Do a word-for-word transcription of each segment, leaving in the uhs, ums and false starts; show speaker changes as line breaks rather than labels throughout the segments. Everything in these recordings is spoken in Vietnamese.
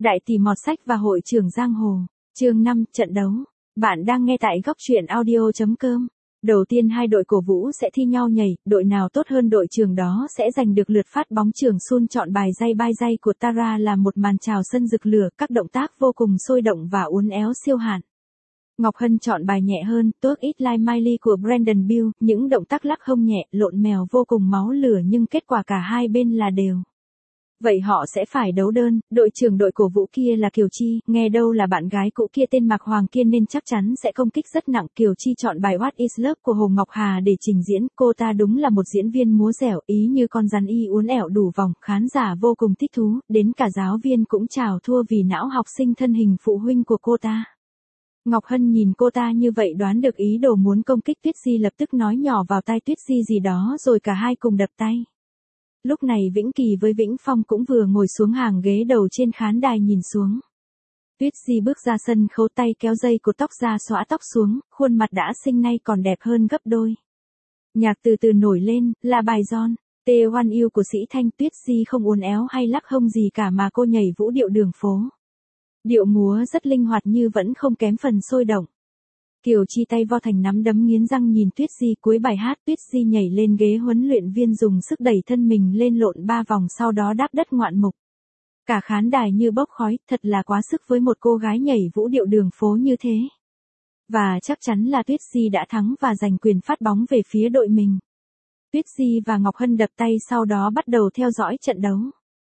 Đại tỷ mọt sách và hội trưởng giang hồ. Chương năm, trận đấu. Bạn đang nghe tại góc truyện audio chấm com. Đầu tiên hai đội cổ vũ sẽ thi nhau nhảy, đội nào tốt hơn đội trưởng đó sẽ giành được lượt phát bóng. Trường Sun chọn bài dây bai dây của Tara là một màn chào sân rực lửa, các động tác vô cùng sôi động và uốn éo siêu hạn. Ngọc Hân chọn bài nhẹ hơn, Talk It Like Miley của Brandon Bill, những động tác lắc hông nhẹ, lộn mèo vô cùng máu lửa nhưng kết quả cả hai bên là đều. Vậy họ sẽ phải đấu đơn, đội trưởng đội cổ vũ kia là Kiều Chi, nghe đâu là bạn gái cũ kia tên Mạc Hoàng kia nên chắc chắn sẽ công kích rất nặng. Kiều Chi chọn bài What Is Love của Hồ Ngọc Hà để trình diễn, cô ta đúng là một diễn viên múa dẻo, ý như con rắn y uốn éo đủ vòng, khán giả vô cùng thích thú, đến cả giáo viên cũng chào thua vì não học sinh thân hình phụ huynh của cô ta. Ngọc Hân nhìn cô ta như vậy đoán được ý đồ muốn công kích Tuyết Di, lập tức nói nhỏ vào tai Tuyết Di gì đó rồi cả hai cùng đập tay. Lúc này Vĩnh Kỳ với Vĩnh Phong cũng vừa ngồi xuống hàng ghế đầu trên khán đài nhìn xuống. Tuyết Di bước ra sân khấu, tay kéo dây cột tóc ra xõa tóc xuống, khuôn mặt đã xinh nay còn đẹp hơn gấp đôi. Nhạc từ từ nổi lên, là bài John, T một yêu của Sĩ Thanh. Tuyết Di không uốn éo hay lắc hông gì cả mà cô nhảy vũ điệu đường phố. Điệu múa rất linh hoạt như vẫn không kém phần sôi động. Kiều Chi tay vo thành nắm đấm nghiến răng nhìn Tuyết Di. Cuối bài hát Tuyết Di nhảy lên ghế huấn luyện viên dùng sức đẩy thân mình lên lộn ba vòng sau đó đáp đất ngoạn mục. Cả khán đài như bốc khói, thật là quá sức với một cô gái nhảy vũ điệu đường phố như thế. Và chắc chắn là Tuyết Di đã thắng và giành quyền phát bóng về phía đội mình. Tuyết Di và Ngọc Hân đập tay sau đó bắt đầu theo dõi trận đấu.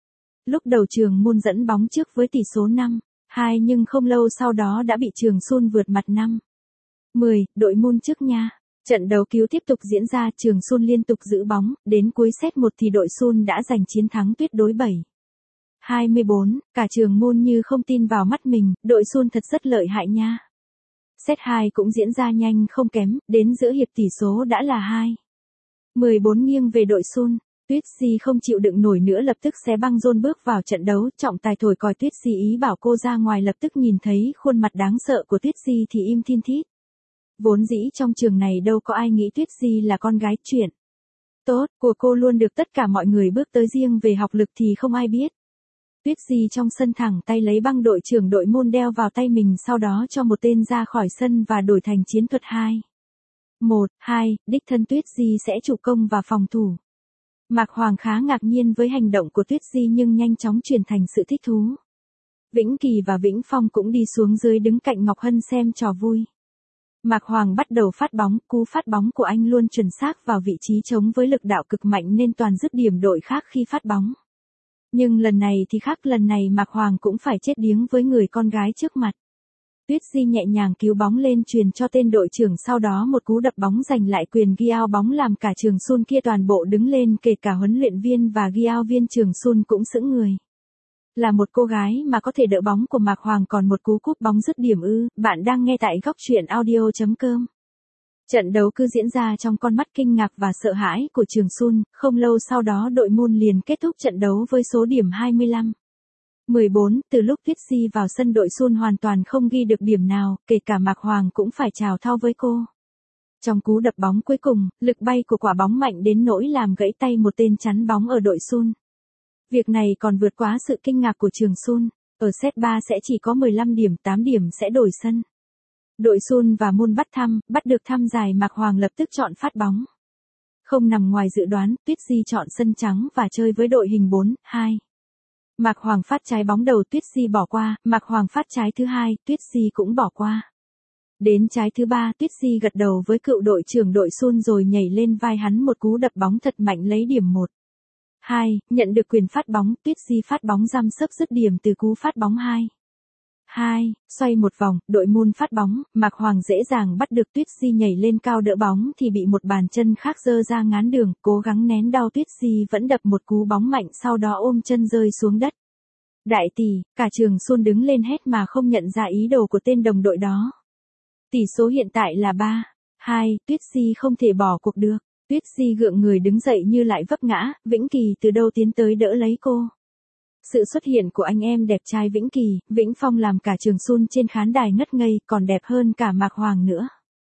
Lúc đầu Trường Mun dẫn bóng trước với tỷ số năm hai nhưng không lâu sau đó đã bị Trường Sun vượt mặt năm mười, đội Mun trước nha. Trận đấu cứu tiếp tục diễn ra, Trường Sun liên tục giữ bóng, đến cuối set một thì đội Sun đã giành chiến thắng tuyệt đối bảy hai mươi bốn, cả Trường Mun như không tin vào mắt mình, đội Sun thật rất lợi hại nha. Set hai cũng diễn ra nhanh không kém, đến giữa hiệp tỷ số đã là hai mười bốn nghiêng về đội Sun. Tuyết Di không chịu đựng nổi nữa lập tức xé băng John bước vào trận đấu, trọng tài thổi còi Tuyết Di ý bảo cô ra ngoài, lập tức nhìn thấy khuôn mặt đáng sợ của Tuyết Di thì im thiên thít. Vốn dĩ trong trường này đâu có ai nghĩ Tuyết Di là con gái chuyện tốt của cô luôn được tất cả mọi người bước tới, riêng về học lực thì không ai biết. Tuyết Di trong sân thẳng tay lấy băng đội trưởng đội Mun đeo vào tay mình, sau đó cho một tên ra khỏi sân và đổi thành chiến thuật hai một hai, đích thân Tuyết Di sẽ chủ công và phòng thủ. Mạc Hoàng khá ngạc nhiên với hành động của Tuyết Di nhưng nhanh chóng chuyển thành sự thích thú. Vĩnh Kỳ và Vĩnh Phong cũng đi xuống dưới đứng cạnh Ngọc Hân xem trò vui. Mạc Hoàng bắt đầu phát bóng, cú phát bóng của anh luôn chuẩn xác vào vị trí trống với lực đạo cực mạnh nên toàn dứt điểm đội khác khi phát bóng. Nhưng lần này thì khác, lần này Mạc Hoàng cũng phải chết điếng với người con gái trước mặt. Tuyết Di nhẹ nhàng cứu bóng lên truyền cho tên đội trưởng, sau đó một cú đập bóng giành lại quyền ghi out bóng làm cả Trường Sun kia toàn bộ đứng lên, kể cả huấn luyện viên và ghi out viên Trường Sun cũng sững người. Là một cô gái mà có thể đỡ bóng của Mạc Hoàng còn một cú cúp bóng dứt điểm ư? Bạn đang nghe tại góc truyện audio chấm com. Trận đấu cứ diễn ra trong con mắt kinh ngạc và sợ hãi của Trường Sun, không lâu sau đó đội Mun liền kết thúc trận đấu với số điểm hai mươi lăm mười bốn, từ lúc Tuyết Di vào sân đội Sun hoàn toàn không ghi được điểm nào, kể cả Mạc Hoàng cũng phải chào thao với cô. Trong cú đập bóng cuối cùng, lực bay của quả bóng mạnh đến nỗi làm gãy tay một tên chắn bóng ở đội Sun. Việc này còn vượt quá sự kinh ngạc của Trường Sun, ở set ba sẽ chỉ có mười lăm điểm, tám điểm sẽ đổi sân. Đội Sun và Mun bắt thăm, bắt được thăm dài, Mạc Hoàng lập tức chọn phát bóng. Không nằm ngoài dự đoán, Tuyết Di chọn sân trắng và chơi với đội hình bốn hai. Mạc Hoàng phát trái bóng đầu, Tuyết Di bỏ qua, Mạc Hoàng phát trái thứ hai, Tuyết Di cũng bỏ qua. Đến trái thứ ba, Tuyết Di gật đầu với cựu đội trưởng đội Sun rồi nhảy lên vai hắn một cú đập bóng thật mạnh lấy điểm một hai, nhận được quyền phát bóng, Tuyết Di phát bóng răm sấp dứt điểm từ cú phát bóng hai hai, xoay một vòng, đội Mun phát bóng, Mạc Hoàng dễ dàng bắt được Tuyết Di nhảy lên cao đỡ bóng thì bị một bàn chân khác giơ ra ngán đường, cố gắng nén đau Tuyết Di vẫn đập một cú bóng mạnh sau đó ôm chân rơi xuống đất. Đại tỷ, cả Trường Sun đứng lên hét mà không nhận ra ý đồ của tên đồng đội đó. Tỷ số hiện tại là ba hai, Tuyết Di không thể bỏ cuộc được. Tuyết Di gượng người đứng dậy như lại vấp ngã, Vĩnh Kỳ từ đâu tiến tới đỡ lấy cô. Sự xuất hiện của anh em đẹp trai Vĩnh Kỳ, Vĩnh Phong làm cả Trường Sun trên khán đài ngất ngây, còn đẹp hơn cả Mạc Hoàng nữa.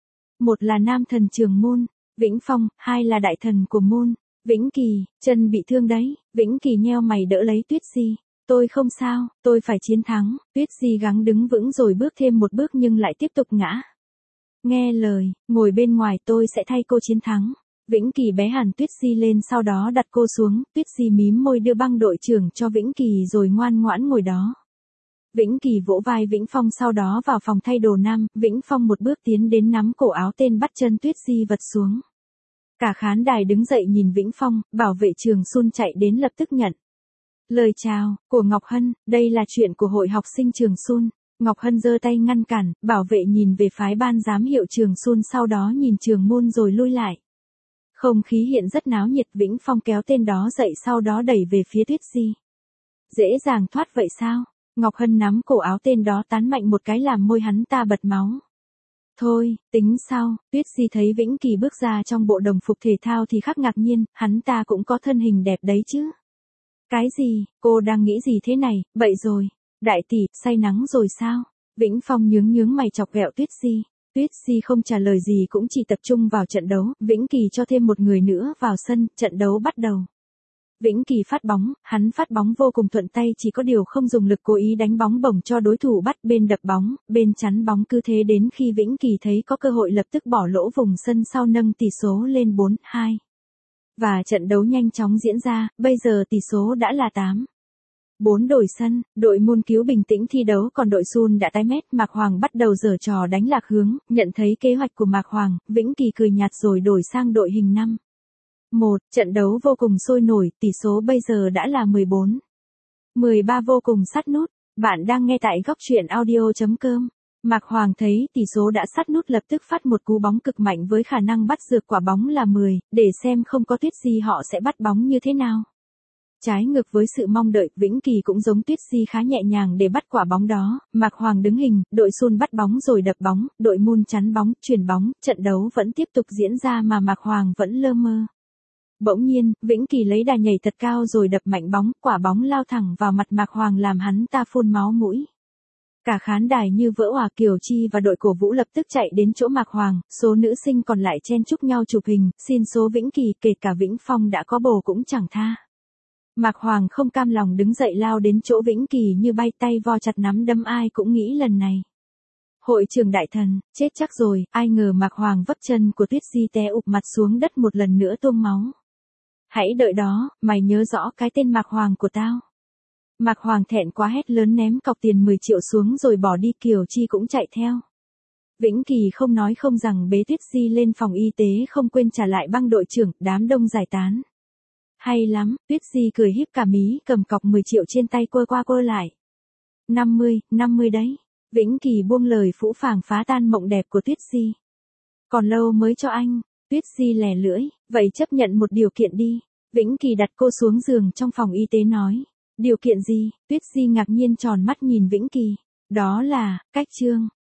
Một là nam thần Trường Mun, Vĩnh Phong, hai là đại thần của Mun, Vĩnh Kỳ, chân bị thương đấy, Vĩnh Kỳ nheo mày đỡ lấy Tuyết Di. Tôi không sao, tôi phải chiến thắng. Tuyết Di gắng đứng vững rồi bước thêm một bước nhưng lại tiếp tục ngã. Nghe lời, ngồi bên ngoài tôi sẽ thay cô chiến thắng. Vĩnh Kỳ bế hẳn Tuyết Di lên sau đó đặt cô xuống, Tuyết Di mím môi đưa băng đội trưởng cho Vĩnh Kỳ rồi ngoan ngoãn ngồi đó. Vĩnh Kỳ vỗ vai Vĩnh Phong sau đó vào phòng thay đồ nam, Vĩnh Phong một bước tiến đến nắm cổ áo tên bắt chân Tuyết Di vật xuống. Cả khán đài đứng dậy nhìn Vĩnh Phong, bảo vệ Trường Sun chạy đến lập tức nhận. Lời chào của Ngọc Hân, đây là chuyện của hội học sinh Trường Sun. Ngọc Hân giơ tay ngăn cản, bảo vệ nhìn về phái ban giám hiệu Trường Sun sau đó nhìn Trường Môn rồi lui lại. Không khí hiện rất náo nhiệt, Vĩnh Phong kéo tên đó dậy sau đó đẩy về phía Tuyết Di. Dễ dàng thoát vậy sao? Ngọc Hân nắm cổ áo tên đó tán mạnh một cái làm môi hắn ta bật máu. Thôi, tính sau, Tuyết Di thấy Vĩnh Kỳ bước ra trong bộ đồng phục thể thao thì khắc ngạc nhiên, hắn ta cũng có thân hình đẹp đấy chứ. Cái gì, cô đang nghĩ gì thế này, bậy rồi. Đại tỷ, say nắng rồi sao? Vĩnh Phong nhướng nhướng mày chọc ghẹo Tuyết Di. Tuyết Di không trả lời gì cũng chỉ tập trung vào trận đấu, Vĩnh Kỳ cho thêm một người nữa vào sân, trận đấu bắt đầu. Vĩnh Kỳ phát bóng, hắn phát bóng vô cùng thuận tay chỉ có điều không dùng lực cố ý đánh bóng bổng cho đối thủ bắt bên đập bóng, bên chắn bóng cứ thế đến khi Vĩnh Kỳ thấy có cơ hội lập tức bỏ lỗ vùng sân sau nâng tỷ số lên bốn hai. Và trận đấu nhanh chóng diễn ra, bây giờ tỷ số đã là tám bốn. Đổi sân, đội Môn Cứu bình tĩnh thi đấu còn đội Sun đã tái mét, Mạc Hoàng bắt đầu giở trò đánh lạc hướng, nhận thấy kế hoạch của Mạc Hoàng, Vĩnh Kỳ cười nhạt rồi đổi sang đội hình năm một, trận đấu vô cùng sôi nổi, tỷ số bây giờ đã là mười bốn mười ba vô cùng sát nút. Bạn đang nghe tại góc truyện audio chấm com. Mạc Hoàng thấy tỷ số đã sát nút lập tức phát một cú bóng cực mạnh với khả năng bắt dược quả bóng là mười, để xem không có Tuyết Di họ sẽ bắt bóng như thế nào. Trái ngược với sự mong đợi, Vĩnh Kỳ cũng giống Tuyết Di khá nhẹ nhàng để bắt quả bóng đó, Mạc Hoàng đứng hình, đội Sun bắt bóng rồi đập bóng, đội Môn chắn bóng, chuyển bóng, trận đấu vẫn tiếp tục diễn ra mà Mạc Hoàng vẫn lơ mơ. Bỗng nhiên, Vĩnh Kỳ lấy đà nhảy thật cao rồi đập mạnh bóng, quả bóng lao thẳng vào mặt Mạc Hoàng làm hắn ta phun máu mũi. Cả khán đài như vỡ òa, Kiều Chi và đội cổ vũ lập tức chạy đến chỗ Mạc Hoàng, số nữ sinh còn lại chen chúc nhau chụp hình, xin số Vĩnh Kỳ, kể cả Vĩnh Phong đã có bồ cũng chẳng tha. Mạc Hoàng không cam lòng đứng dậy lao đến chỗ Vĩnh Kỳ như bay, tay vo chặt nắm đấm, ai cũng nghĩ lần này. Hội trưởng đại thần, chết chắc rồi, ai ngờ Mạc Hoàng vấp chân của Tuyết Di té ụp mặt xuống đất một lần nữa tuôn máu. Hãy đợi đó, mày nhớ rõ cái tên Mạc Hoàng của tao. Mạc Hoàng thẹn quá hét lớn ném cọc tiền mười triệu xuống rồi bỏ đi, Kiều Chi cũng chạy theo. Vĩnh Kỳ không nói không rằng bế Tuyết Di lên phòng y tế không quên trả lại băng đội trưởng, đám đông giải tán. Hay lắm, Tuyết Di cười híp cả mí cầm cọc mười triệu trên tay quơ qua quơ lại. năm mươi, năm mươi đấy. Vĩnh Kỳ buông lời phũ phàng phá tan mộng đẹp của Tuyết Di. Còn lâu mới cho anh. Tuyết Di lè lưỡi, vậy chấp nhận một điều kiện đi. Vĩnh Kỳ đặt cô xuống giường trong phòng y tế nói. Điều kiện gì? Tuyết Di ngạc nhiên tròn mắt nhìn Vĩnh Kỳ. Đó là, cách trương.